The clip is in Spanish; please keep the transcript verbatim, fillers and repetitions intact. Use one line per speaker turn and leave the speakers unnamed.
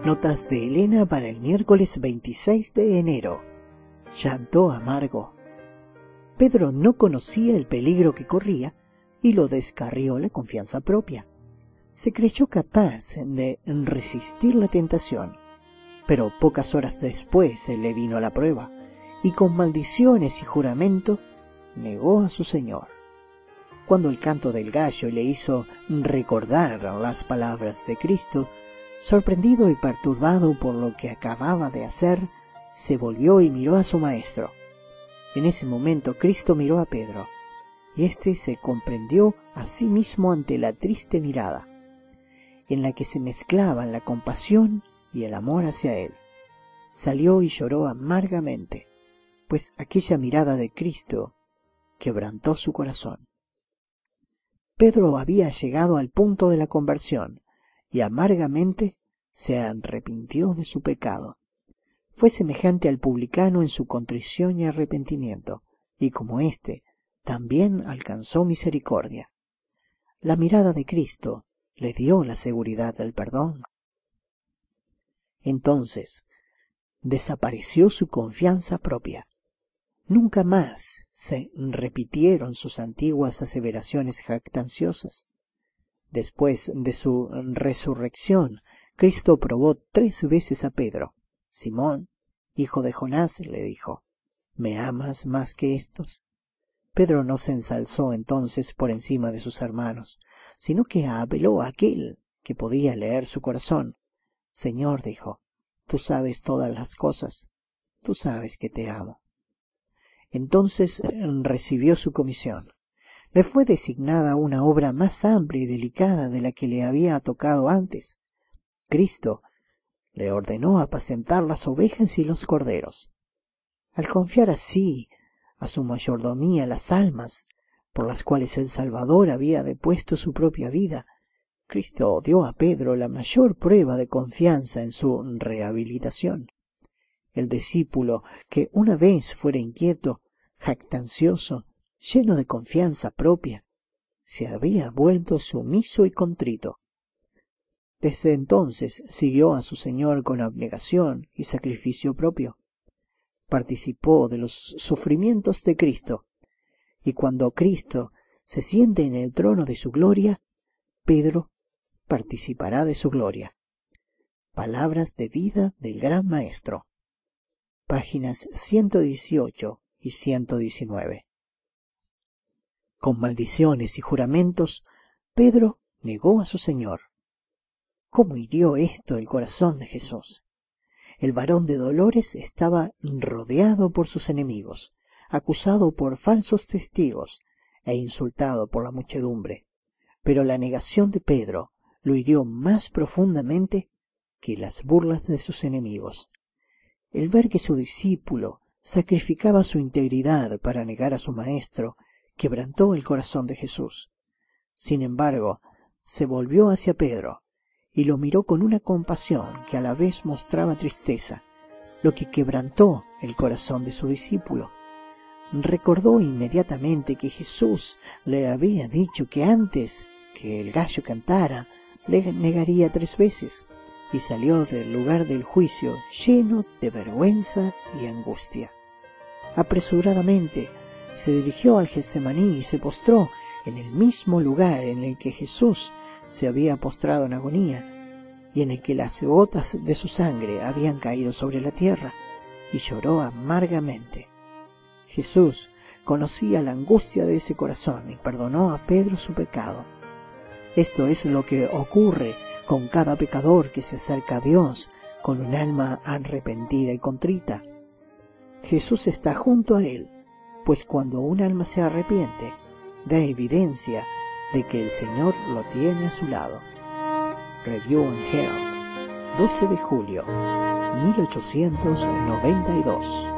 Notas de Elena para el miércoles veintiséis de enero. Llanto amargo. Pedro no conocía el peligro que corría y lo descarrió la confianza propia. Se creyó capaz de resistir la tentación, pero pocas horas después le vino la prueba, y con maldiciones y juramento negó a su Señor. Cuando el canto del gallo le hizo recordar las palabras de Cristo, sorprendido y perturbado por lo que acababa de hacer, se volvió y miró a su maestro. En ese momento Cristo miró a Pedro, y éste se comprendió a sí mismo ante la triste mirada, en la que se mezclaban la compasión y el amor hacia él. Salió y lloró amargamente, pues aquella mirada de Cristo quebrantó su corazón. Pedro había llegado al punto de la conversión, y amargamente se arrepintió de su pecado. Fue semejante al publicano en su contrición y arrepentimiento, y como éste, también alcanzó misericordia. La mirada de Cristo le dio la seguridad del perdón. Entonces desapareció su confianza propia. Nunca más se repitieron sus antiguas aseveraciones jactanciosas. Después de su resurrección, Cristo probó tres veces a Pedro. Simón, hijo de Jonás, le dijo, ¿me amas más que estos? Pedro no se ensalzó entonces por encima de sus hermanos, sino que apeló a aquel que podía leer su corazón. Señor, dijo, tú sabes todas las cosas, tú sabes que te amo. Entonces recibió su comisión. Le fue designada una obra más amplia y delicada de la que le había tocado antes. Cristo le ordenó apacentar las ovejas y los corderos. Al confiar así a su mayordomía las almas por las cuales el Salvador había depuesto su propia vida, Cristo dio a Pedro la mayor prueba de confianza en su rehabilitación. El discípulo que una vez fuera inquieto, jactancioso, lleno de confianza propia, se había vuelto sumiso y contrito. Desde entonces siguió a su Señor con abnegación y sacrificio propio. Participó de los sufrimientos de Cristo, y cuando Cristo se siente en el trono de su gloria, Pedro participará de su gloria. Palabras de vida del Gran Maestro. Páginas ciento dieciocho y ciento diecinueve. Con maldiciones y juramentos, Pedro negó a su Señor. ¿Cómo hirió esto el corazón de Jesús? El varón de dolores estaba rodeado por sus enemigos, acusado por falsos testigos e insultado por la muchedumbre. Pero la negación de Pedro lo hirió más profundamente que las burlas de sus enemigos. El ver que su discípulo sacrificaba su integridad para negar a su maestro quebrantó el corazón de Jesús. Sin embargo, se volvió hacia Pedro y lo miró con una compasión que a la vez mostraba tristeza, lo que quebrantó el corazón de su discípulo. Recordó inmediatamente que Jesús le había dicho que antes que el gallo cantara, le negaría tres veces, y salió del lugar del juicio lleno de vergüenza y angustia. Apresuradamente se dirigió al Getsemaní y se postró en el mismo lugar en el que Jesús se había postrado en agonía, y en el que las gotas de su sangre habían caído sobre la tierra, y lloró amargamente. Jesús conocía la angustia de ese corazón y perdonó a Pedro su pecado. Esto es lo que ocurre con cada pecador que se acerca a Dios con un alma arrepentida y contrita. Jesús está junto a él, pues cuando un alma se arrepiente, da evidencia de que el Señor lo tiene a su lado. Review and Herald, doce de julio, mil ochocientos noventa y dos.